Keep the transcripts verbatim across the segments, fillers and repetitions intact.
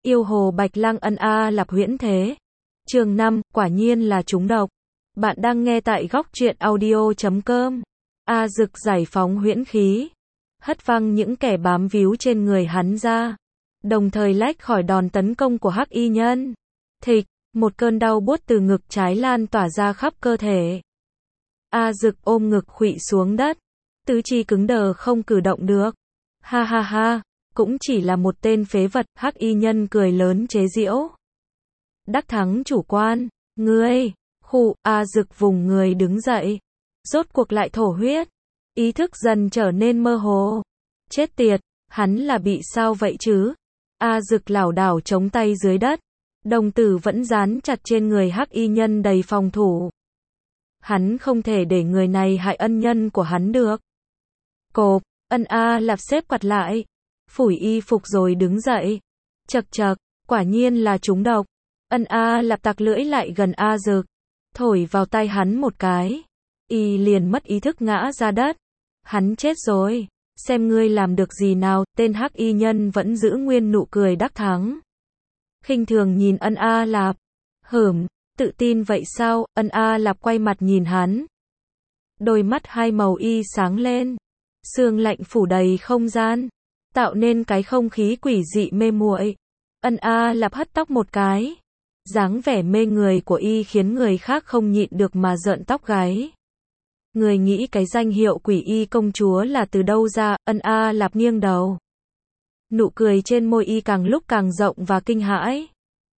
Yêu hồ Bạch Lang ân A Lạp huyễn thế. Chương năm, quả nhiên là trúng độc. Bạn đang nghe tại góc truyện audio chấm com. A Dực giải phóng huyễn khí, hất văng những kẻ bám víu trên người hắn ra, đồng thời lách khỏi đòn tấn công của Hắc Y Nhân. Thịch, một cơn đau buốt từ ngực trái lan tỏa ra khắp cơ thể. A Dực ôm ngực khuỵu xuống đất, tứ chi cứng đờ không cử động được. Ha ha ha, cũng chỉ là một tên phế vật. Hắc Y Nhân cười lớn chế giễu. Đắc thắng chủ quan, ngươi, khụ. A Dực vùng người đứng dậy, rốt cuộc lại thổ huyết, ý thức dần trở nên mơ hồ. Chết tiệt, hắn là bị sao vậy chứ? A Dực lảo đảo chống tay dưới đất, đồng tử vẫn dán chặt trên người Hắc Y Nhân đầy phòng thủ. Hắn không thể để người này hại ân nhân của hắn được. Cộp, ân A Lạp xếp quạt lại, phủi y phục rồi đứng dậy. Chậc chậc, quả nhiên là trúng độc. Ân A Lạp tặc lưỡi lại gần A Dực, thổi vào tay hắn một cái. Y liền mất ý thức ngã ra đất. Hắn chết rồi, xem ngươi làm được gì nào. Tên Hắc Y Nhân vẫn giữ nguyên nụ cười đắc thắng, khinh thường nhìn Ân A Lạp. Hửm, tự tin vậy sao? Ân A Lạp quay mặt nhìn hắn, đôi mắt hai màu y sáng lên, sương lạnh phủ đầy không gian, tạo nên cái không khí quỷ dị mê muội. Ân A Lạp hất tóc một cái, dáng vẻ mê người của y khiến người khác không nhịn được mà rợn tóc gáy. Người nghĩ cái danh hiệu Quỷ Y công chúa là từ đâu ra? Ân A Lạp nghiêng đầu, nụ cười trên môi y càng lúc càng rộng và kinh hãi.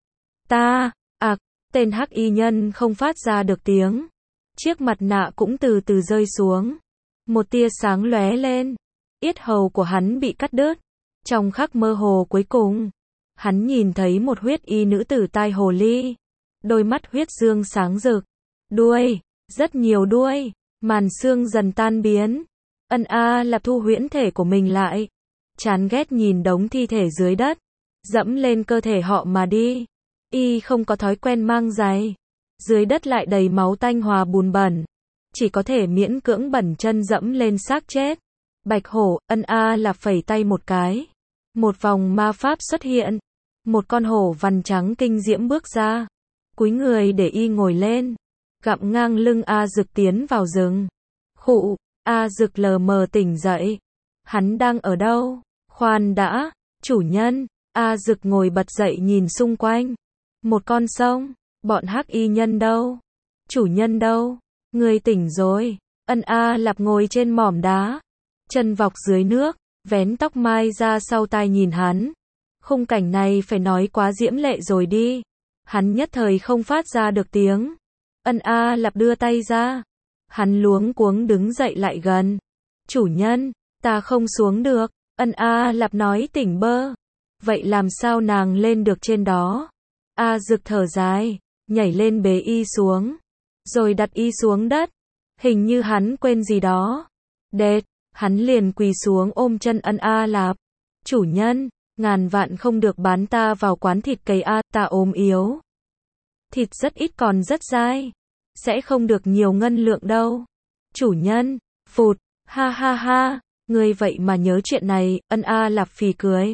Ta, ạc, tên Hắc Y Nhân không phát ra được tiếng, chiếc mặt nạ cũng từ từ rơi xuống, một tia sáng lóe lên, yết hầu của hắn bị cắt đứt. Trong khắc mơ hồ cuối cùng, hắn nhìn thấy một huyết y nữ tử tai hồ ly, đôi mắt huyết dương sáng rực, đuôi, rất nhiều đuôi, màn xương dần tan biến. Ân A Lạp thu huyễn thể của mình lại, chán ghét nhìn đống thi thể dưới đất, dẫm lên cơ thể họ mà đi. Y không có thói quen mang giày, dưới đất lại đầy máu tanh hòa bùn bẩn, chỉ có thể miễn cưỡng bẩn chân dẫm lên xác chết. Bạch hổ. Ân A Lạp phẩy tay một cái, một vòng ma pháp xuất hiện, một con hổ vằn trắng kinh diễm bước ra, cúi người để y ngồi lên, gặm ngang lưng A Dực tiến vào rừng. Khụ. A Dực lờ mờ tỉnh dậy. Hắn đang ở đâu? Khoan đã, chủ nhân. A Dực ngồi bật dậy nhìn xung quanh. Một con sông. Bọn Hắc Y Nhân đâu? Chủ nhân đâu? Người tỉnh rồi. Ân A Lạp ngồi trên mỏm đá, chân vọc dưới nước, vén tóc mai ra sau tai nhìn hắn. Khung cảnh này phải nói quá diễm lệ rồi đi. Hắn nhất thời không phát ra được tiếng. Ân A Lạp đưa tay ra, hắn luống cuống đứng dậy lại gần. Chủ nhân, ta không xuống được. Ân A Lạp nói tỉnh bơ. Vậy làm sao nàng lên được trên đó? A Dực thở dài, nhảy lên bế y xuống, rồi đặt y xuống đất. Hình như hắn quên gì đó. Đệt, hắn liền quỳ xuống ôm chân Ân A Lạp. Chủ nhân, ngàn vạn không được bán ta vào quán thịt cầy A, ta ốm yếu. Thịt rất ít còn rất dai, sẽ không được nhiều ngân lượng đâu. Chủ nhân, phụt, ha ha ha, ngươi vậy mà nhớ chuyện này. Ân A Lạp phì cười,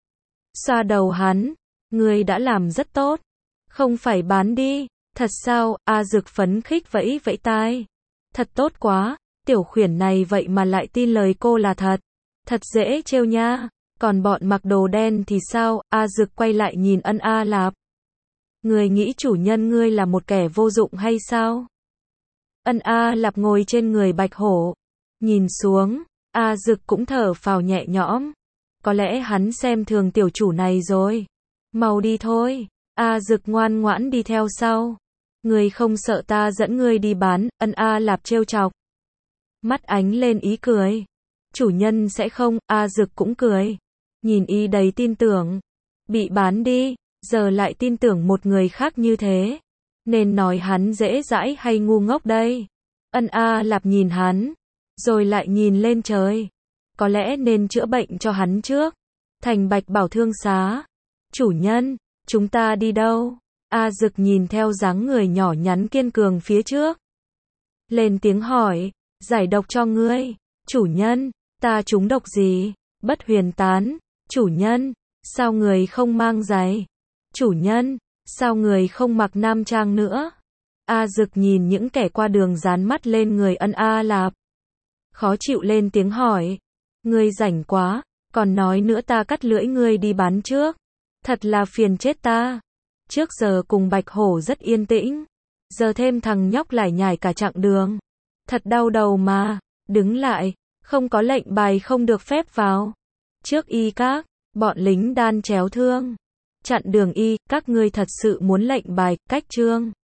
xoa đầu hắn, ngươi đã làm rất tốt, không phải bán đi. Thật sao? A Dực phấn khích vẫy vẫy tai. Thật tốt quá, tiểu khuyển này vậy mà lại tin lời cô là thật. Thật dễ trêu nha. Còn bọn mặc đồ đen thì sao? A Dực quay lại nhìn Ân A Lạp. Người nghĩ chủ nhân ngươi là một kẻ vô dụng hay sao? Ân A Lạp ngồi trên người bạch hổ, nhìn xuống. A Dực cũng thở phào nhẹ nhõm. Có lẽ hắn xem thường tiểu chủ này rồi. Mau đi thôi. A Dực ngoan ngoãn đi theo sau. Ngươi không sợ ta dẫn ngươi đi bán? Ân A Lạp trêu chọc, mắt ánh lên ý cười. Chủ nhân sẽ không. A Dực cũng cười, nhìn y đầy tin tưởng. Bị bán đi, giờ lại tin tưởng một người khác như thế, nên nói hắn dễ dãi hay ngu ngốc đây? Ân A Lạp nhìn hắn, rồi lại nhìn lên trời. Có lẽ nên chữa bệnh cho hắn trước. Thành Bạch Bảo thương xá. Chủ nhân, chúng ta đi đâu? A Dực nhìn theo dáng người nhỏ nhắn kiên cường phía trước, lên tiếng hỏi. Giải độc cho ngươi. Chủ nhân, ta trúng độc gì? Bất huyền tán. Chủ nhân, sao người không mang giày? Chủ nhân, sao người không mặc nam trang nữa? A Dực nhìn những kẻ qua đường dán mắt lên người Ân A Lạp. Khó chịu lên tiếng hỏi. Ngươi rảnh quá, còn nói nữa ta cắt lưỡi ngươi đi bán trước. Thật là phiền chết ta. Trước giờ cùng Bạch Hổ rất yên tĩnh. Giờ thêm thằng nhóc lải nhải cả chặng đường. Thật đau đầu mà. Đứng lại, không có lệnh bài không được phép vào. Trước y các, bọn lính đan chéo thương. Chặn đường y, các ngươi thật sự muốn lệnh bài, cách trương.